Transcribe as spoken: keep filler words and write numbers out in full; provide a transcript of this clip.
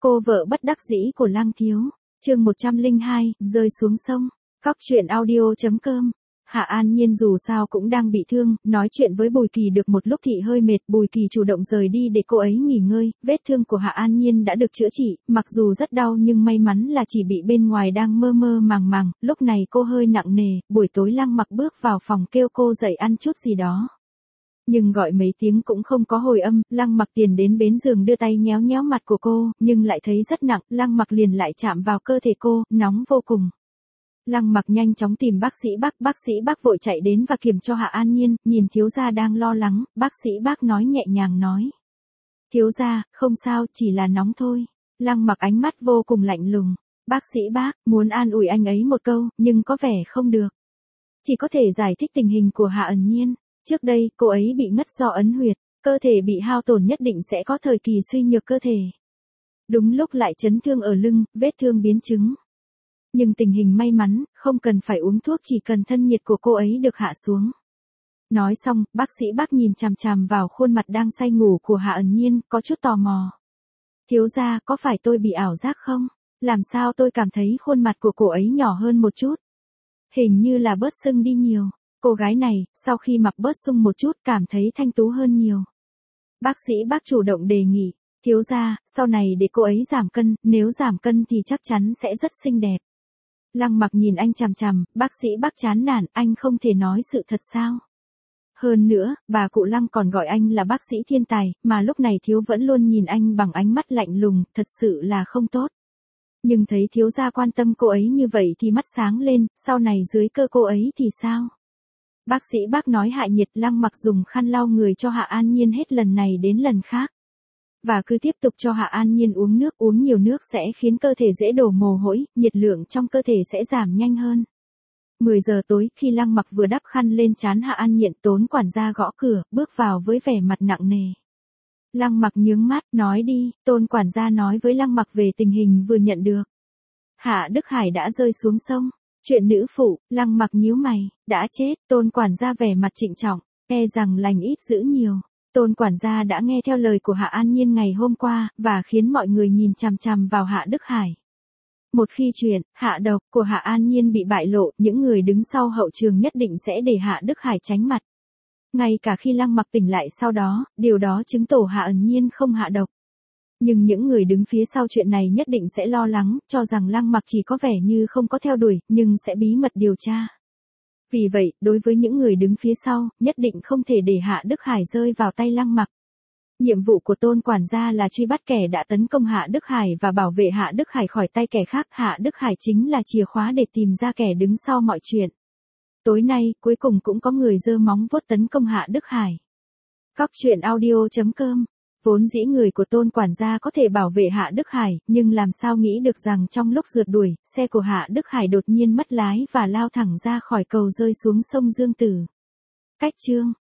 Cô vợ bất đắc dĩ của Lăng Thiếu. Chương một trăm lẻ hai, rơi xuống sông. Cóc truyện audio chấm com. Hạ An Nhiên dù sao cũng đang bị thương, nói chuyện với Bùi Kỳ được một lúc thì hơi mệt, Bùi Kỳ chủ động rời đi để cô ấy nghỉ ngơi, vết thương của Hạ An Nhiên đã được chữa trị, mặc dù rất đau nhưng may mắn là chỉ bị bên ngoài đang mơ mơ màng màng, lúc này cô hơi nặng nề, buổi tối Lăng Mặc bước vào phòng kêu cô dậy ăn chút gì đó. Nhưng gọi mấy tiếng cũng không có hồi âm, Lăng Mặc tiền đến bến giường đưa tay nhéo nhéo mặt của cô, nhưng lại thấy rất nặng, Lăng Mặc liền lại chạm vào cơ thể cô, nóng vô cùng. Lăng Mặc nhanh chóng tìm bác sĩ Bác, bác sĩ Bác vội chạy đến và kiểm cho Hạ An Nhiên, nhìn thiếu gia đang lo lắng, bác sĩ Bác nói nhẹ nhàng nói. Thiếu gia, không sao, chỉ là nóng thôi. Lăng Mặc ánh mắt vô cùng lạnh lùng. Bác sĩ Bác, muốn an ủi anh ấy một câu, nhưng có vẻ không được. Chỉ có thể giải thích tình hình của Hạ An Nhiên. Trước đây, cô ấy bị ngất do ấn huyệt, cơ thể bị hao tổn nhất định sẽ có thời kỳ suy nhược cơ thể. Đúng lúc lại chấn thương ở lưng, vết thương biến chứng. Nhưng tình hình may mắn, không cần phải uống thuốc, chỉ cần thân nhiệt của cô ấy được hạ xuống. Nói xong, bác sĩ Bác nhìn chằm chằm vào khuôn mặt đang say ngủ của Hạ Ẩn Nhiên, có chút tò mò. Thiếu gia, có phải tôi bị ảo giác không? Làm sao tôi cảm thấy khuôn mặt của cô ấy nhỏ hơn một chút? Hình như là bớt sưng đi nhiều. Cô gái này, sau khi mặc bớt sung một chút, cảm thấy thanh tú hơn nhiều. Bác sĩ Bác chủ động đề nghị. Thiếu gia, sau này để cô ấy giảm cân, nếu giảm cân thì chắc chắn sẽ rất xinh đẹp. Lăng Mặc nhìn anh chằm chằm, bác sĩ Bác chán nản, anh không thể nói sự thật sao? Hơn nữa, bà cụ Lăng còn gọi anh là bác sĩ thiên tài, mà lúc này thiếu vẫn luôn nhìn anh bằng ánh mắt lạnh lùng, thật sự là không tốt. Nhưng thấy thiếu gia quan tâm cô ấy như vậy thì mắt sáng lên, sau này dưới cơ cô ấy thì sao? Bác sĩ Bác nói hạ nhiệt, Lăng Mặc dùng khăn lau người cho Hạ An Nhiên hết lần này đến lần khác. Và cứ tiếp tục cho Hạ An Nhiên uống nước, uống nhiều nước sẽ khiến cơ thể dễ đổ mồ hôi, nhiệt lượng trong cơ thể sẽ giảm nhanh hơn. mười giờ tối, khi Lăng Mặc vừa đắp khăn lên trán Hạ An Nhiên, Tôn quản gia gõ cửa, bước vào với vẻ mặt nặng nề. Lăng Mặc nhướng mắt, nói đi, Tôn quản gia nói với Lăng Mặc về tình hình vừa nhận được. Hạ Đức Hải đã rơi xuống sông. Chuyện nữ phụ, Lăng Mặc nhíu mày, đã chết, Tôn quản gia vẻ mặt trịnh trọng, e rằng lành ít dữ nhiều. Tôn quản gia đã nghe theo lời của Hạ An Nhiên ngày hôm qua, và khiến mọi người nhìn chằm chằm vào Hạ Đức Hải. Một khi chuyện, hạ độc của Hạ An Nhiên bị bại lộ, những người đứng sau hậu trường nhất định sẽ để Hạ Đức Hải tránh mặt. Ngay cả khi Lăng Mặc tỉnh lại sau đó, điều đó chứng tỏ Hạ An Nhiên không hạ độc. Nhưng những người đứng phía sau chuyện này nhất định sẽ lo lắng, cho rằng Lăng Mặc chỉ có vẻ như không có theo đuổi, nhưng sẽ bí mật điều tra. Vì vậy, đối với những người đứng phía sau, nhất định không thể để Hạ Đức Hải rơi vào tay Lăng Mặc. Nhiệm vụ của Tôn quản gia là truy bắt kẻ đã tấn công Hạ Đức Hải và bảo vệ Hạ Đức Hải khỏi tay kẻ khác. Hạ Đức Hải chính là chìa khóa để tìm ra kẻ đứng sau mọi chuyện. Tối nay, cuối cùng cũng có người giơ móng vuốt tấn công Hạ Đức Hải. Cóc truyện audio chấm com. Vốn dĩ người của Tôn quản gia có thể bảo vệ Hạ Đức Hải, nhưng làm sao nghĩ được rằng trong lúc rượt đuổi, xe của Hạ Đức Hải đột nhiên mất lái và lao thẳng ra khỏi cầu rơi xuống sông Dương Tử. Cách chương